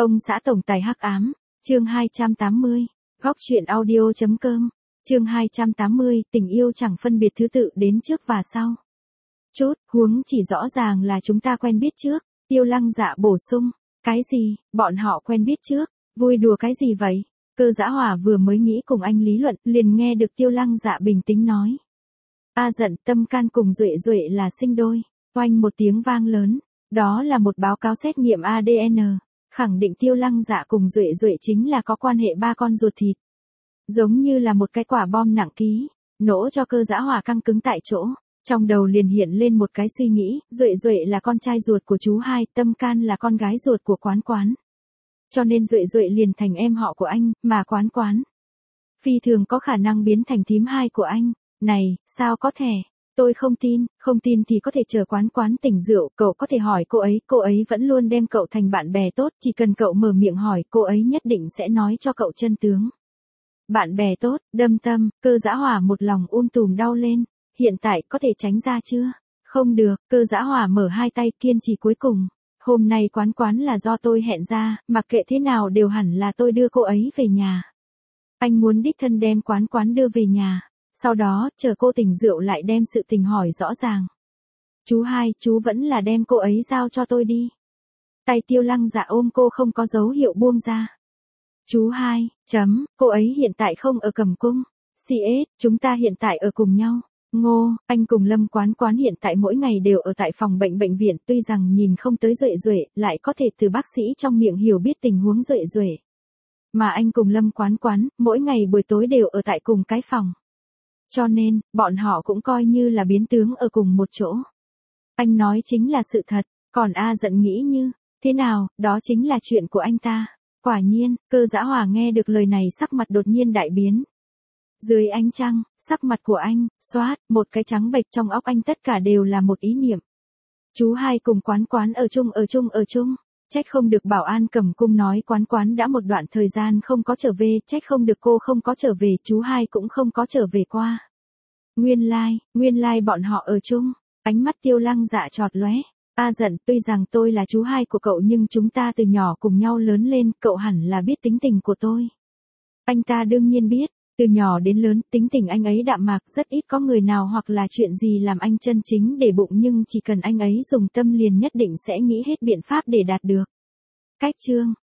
Ông xã tổng tài hắc ám, chương 280, góc truyện audio.com, chương 280, tình yêu chẳng phân biệt thứ tự đến trước và sau. Huống chỉ rõ ràng là chúng ta quen biết trước, Tiêu Lăng Dạ bổ sung, cái gì, bọn họ quen biết trước, vui đùa cái gì vậy? Cơ Dã Hòa vừa mới nghĩ cùng anh lý luận, liền nghe được Tiêu Lăng Dạ bình tĩnh nói. Giận, Tâm Can cùng Duệ Duệ là sinh đôi, oanh một tiếng vang lớn, đó là một báo cáo xét nghiệm ADN, khẳng định Tiêu Lăng Dạ cùng Duệ Duệ chính là có quan hệ ba con ruột thịt. Giống như là một cái quả bom nặng ký, nổ cho Cơ Dã Hòa căng cứng tại chỗ, trong đầu liền hiện lên một cái suy nghĩ, Duệ Duệ là con trai ruột của chú hai, Tâm Can là con gái ruột của Quán Quán. Cho nên Duệ Duệ liền thành em họ của anh, mà Quán Quán phi thường có khả năng biến thành thím hai của anh. Này, sao có thể? Tôi không tin thì có thể chờ Quán Quán tỉnh rượu, cậu có thể hỏi cô ấy vẫn luôn đem cậu thành bạn bè tốt, chỉ cần cậu mở miệng hỏi, cô ấy nhất định sẽ nói cho cậu chân tướng. Bạn bè tốt, đâm tâm, Cơ Dã Hòa một lòng tùm đau lên, hiện tại có thể tránh ra chưa? Không được, Cơ Dã Hòa mở hai tay kiên trì cuối cùng. Hôm nay Quán Quán là do tôi hẹn ra, mặc kệ thế nào đều hẳn là tôi đưa cô ấy về nhà. Anh muốn đích thân đem Quán Quán đưa về nhà. Sau đó, chờ cô tỉnh rượu lại đem sự tình hỏi rõ ràng. Chú hai, chú vẫn là đem cô ấy giao cho tôi đi. Tay Tiêu Lăng Dạ ôm cô không có dấu hiệu buông ra. Chú hai, cô ấy hiện tại không ở Cẩm Cung. CS, chúng ta hiện tại ở cùng nhau. Ngô, anh cùng Lâm Quán Quán hiện tại mỗi ngày đều ở tại phòng bệnh viện, tuy rằng nhìn không tới Duệ Duệ, lại có thể từ bác sĩ trong miệng hiểu biết tình huống Duệ Duệ. Mà anh cùng Lâm Quán Quán, mỗi ngày buổi tối đều ở tại cùng cái phòng. Cho nên, bọn họ cũng coi như là biến tướng ở cùng một chỗ. Anh nói chính là sự thật, còn Giận nghĩ như, thế nào, đó chính là chuyện của anh ta. Quả nhiên, Cơ Dã Hòa nghe được lời này sắc mặt đột nhiên đại biến. Dưới ánh trăng, sắc mặt của anh, xoát, một cái trắng bệch trong óc anh tất cả đều là một ý niệm. Chú hai cùng Quán Quán ở chung. Trách không được bảo an Cẩm Cung nói Quán Quán đã một đoạn thời gian không có trở về, trách không được cô không có trở về, chú hai cũng không có trở về qua. Nguyên lai bọn họ ở chung, ánh mắt Tiêu Lăng Dạ chọt lóe. Giận, tuy rằng tôi là chú hai của cậu nhưng chúng ta từ nhỏ cùng nhau lớn lên, cậu hẳn là biết tính tình của tôi. Anh ta đương nhiên biết, từ nhỏ đến lớn, tính tình anh ấy đạm mạc, rất ít có người nào hoặc là chuyện gì làm anh chân chính để bụng, nhưng chỉ cần anh ấy dùng tâm liền nhất định sẽ nghĩ hết biện pháp để đạt được. Cách chương,